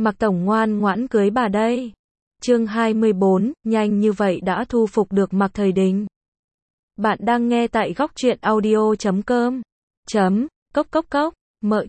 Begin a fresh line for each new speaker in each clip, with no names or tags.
Mạc Tổng ngoan ngoãn cưới bà đây. Chương 24, nhanh như vậy đã thu phục được Mạc Thời Đình. Bạn đang nghe tại góc truyện audio.com. Cốc cốc cốc, mợ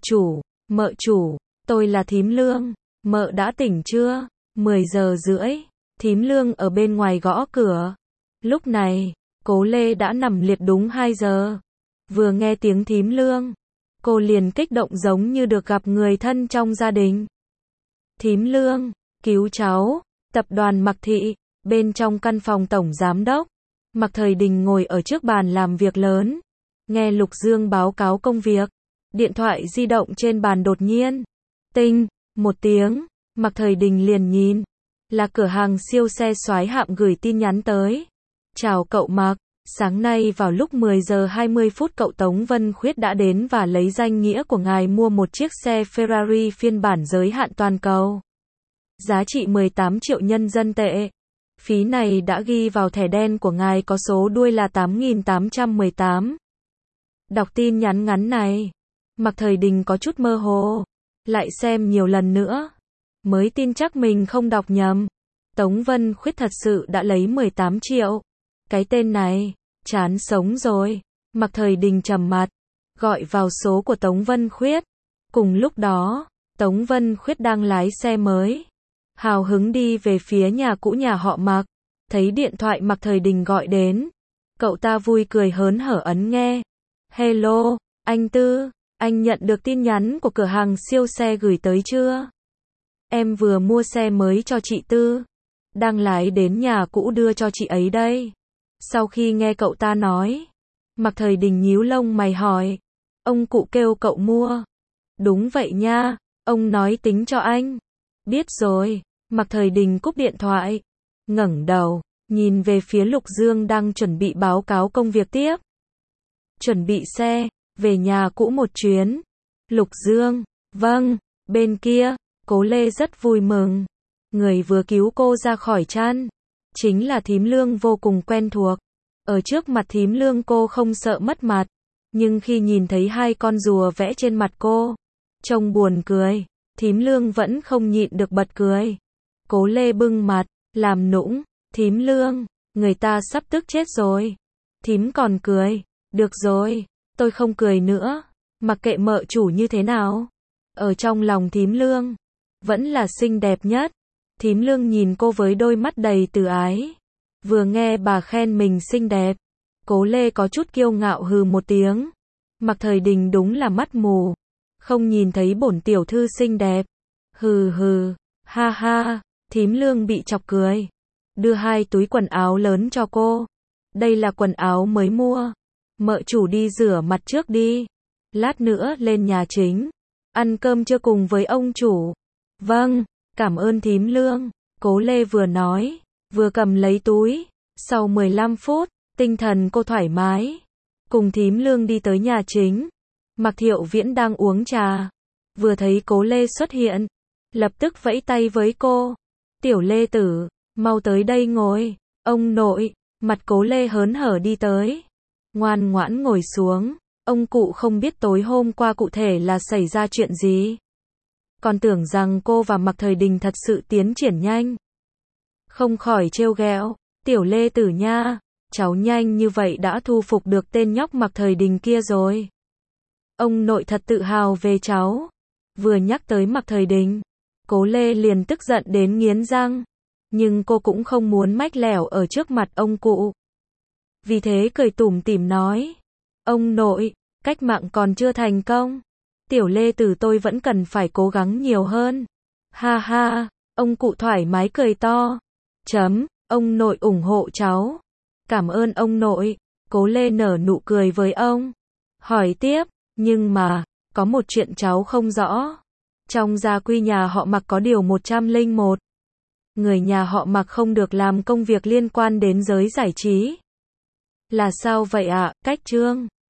chủ, tôi là Thím Lương, mợ đã tỉnh chưa? 10 giờ rưỡi, Thím Lương ở bên ngoài gõ cửa. Lúc này, Cố Lê đã nằm liệt đúng 2 giờ. Vừa nghe tiếng Thím Lương, cô liền kích động giống như được gặp người thân trong gia đình. Thím Lương, cứu cháu. Tập đoàn Mạc Thị, bên trong căn phòng tổng giám đốc, Mạc Thời Đình ngồi ở trước bàn làm việc lớn, nghe Lục Dương báo cáo công việc. Điện thoại di động trên bàn đột nhiên tinh một tiếng, Mạc Thời Đình liền nhìn, là cửa hàng siêu xe soái hạm gửi tin nhắn tới. Chào cậu Mạc, sáng nay vào lúc 10 giờ 20 phút cậu Tống Vân Khuyết đã đến và lấy danh nghĩa của ngài mua một chiếc xe Ferrari phiên bản giới hạn toàn cầu. Giá trị 18 triệu nhân dân tệ. Phí này đã ghi vào thẻ đen của ngài có số đuôi là 8818. Đọc tin nhắn ngắn này, Mạc Thời Đình có chút mơ hồ, lại xem nhiều lần nữa, mới tin chắc mình không đọc nhầm. Tống Vân Khuyết thật sự đã lấy 18 triệu. Cái tên này, chán sống rồi. Mạc Thời Đình trầm mặt, gọi vào số của Tống Vân Khuyết. Cùng lúc đó, Tống Vân Khuyết đang lái xe mới, hào hứng đi về phía nhà cũ nhà họ Mạc. Thấy điện thoại Mạc Thời Đình gọi đến, cậu ta vui cười hớn hở ấn nghe. Hello, anh Tư, anh nhận được tin nhắn của cửa hàng siêu xe gửi tới chưa? Em vừa mua xe mới cho chị Tư, đang lái đến nhà cũ đưa cho chị ấy đây. Sau khi nghe cậu ta nói, Mạc Thời Đình nhíu lông mày hỏi, ông cụ kêu cậu mua? Đúng vậy nha, ông nói tính cho anh. Biết rồi. Mạc Thời Đình cúp điện thoại, ngẩng đầu, nhìn về phía Lục Dương đang chuẩn bị báo cáo công việc tiếp. Chuẩn bị xe, về nhà cũ một chuyến. Lục Dương, vâng. Bên kia, Cố Lê rất vui mừng. Người vừa cứu cô ra khỏi chăn, chính là Thím Lương vô cùng quen thuộc. Ở trước mặt Thím Lương cô không sợ mất mặt, nhưng khi nhìn thấy hai con rùa vẽ trên mặt cô, trông buồn cười, Thím Lương vẫn không nhịn được bật cười. Cố Lê bưng mặt, làm nũng, Thím Lương, người ta sắp tức chết rồi. Thím còn cười, được rồi, tôi không cười nữa, mặc kệ mợ chủ như thế nào. Ở trong lòng Thím Lương, vẫn là xinh đẹp nhất. Thím Lương nhìn cô với đôi mắt đầy từ ái. Vừa nghe bà khen mình xinh đẹp, Cố Lê có chút kiêu ngạo hừ một tiếng. Mạc Thời Đình đúng là mắt mù, không nhìn thấy bổn tiểu thư xinh đẹp. Hừ hừ, ha ha. Thím Lương bị chọc cười, đưa hai túi quần áo lớn cho cô. Đây là quần áo mới mua, mợ chủ đi rửa mặt trước đi, lát nữa lên nhà chính, ăn cơm trưa cùng với ông chủ. Vâng, cảm ơn Thím Lương. Cố Lê vừa nói, vừa cầm lấy túi. Sau 15 phút, tinh thần cô thoải mái, cùng Thím Lương đi tới nhà chính. Mạc Thiệu Viễn đang uống trà, vừa thấy Cố Lê xuất hiện, lập tức vẫy tay với cô. Tiểu Lê tử, mau tới đây ngồi. Ông nội, mặt Cố Lê hớn hở đi tới, ngoan ngoãn ngồi xuống. Ông cụ không biết tối hôm qua cụ thể là xảy ra chuyện gì, còn tưởng rằng cô và Mạc Thời Đình thật sự tiến triển nhanh, không khỏi trêu ghẹo. Tiểu Lê tử nha, cháu nhanh như vậy đã thu phục được tên nhóc Mạc Thời Đình kia rồi. Ông nội thật tự hào về cháu. Vừa nhắc tới Mạc Thời Đình, Cố Lê liền tức giận đến nghiến răng, nhưng cô cũng không muốn mách lẻo ở trước mặt ông cụ. Vì thế cười tủm tỉm nói, ông nội, cách mạng còn chưa thành công, Tiểu Lê tử tôi vẫn cần phải cố gắng nhiều hơn. Ha ha, ông cụ thoải mái cười to. Ông nội ủng hộ cháu. Cảm ơn ông nội. Cố Lê nở nụ cười với ông, hỏi tiếp, nhưng mà, có một chuyện cháu không rõ. Trong gia quy nhà họ Mạc có điều 101. Người nhà họ Mạc không được làm công việc liên quan đến giới giải trí. Là sao vậy ạ? Cách chương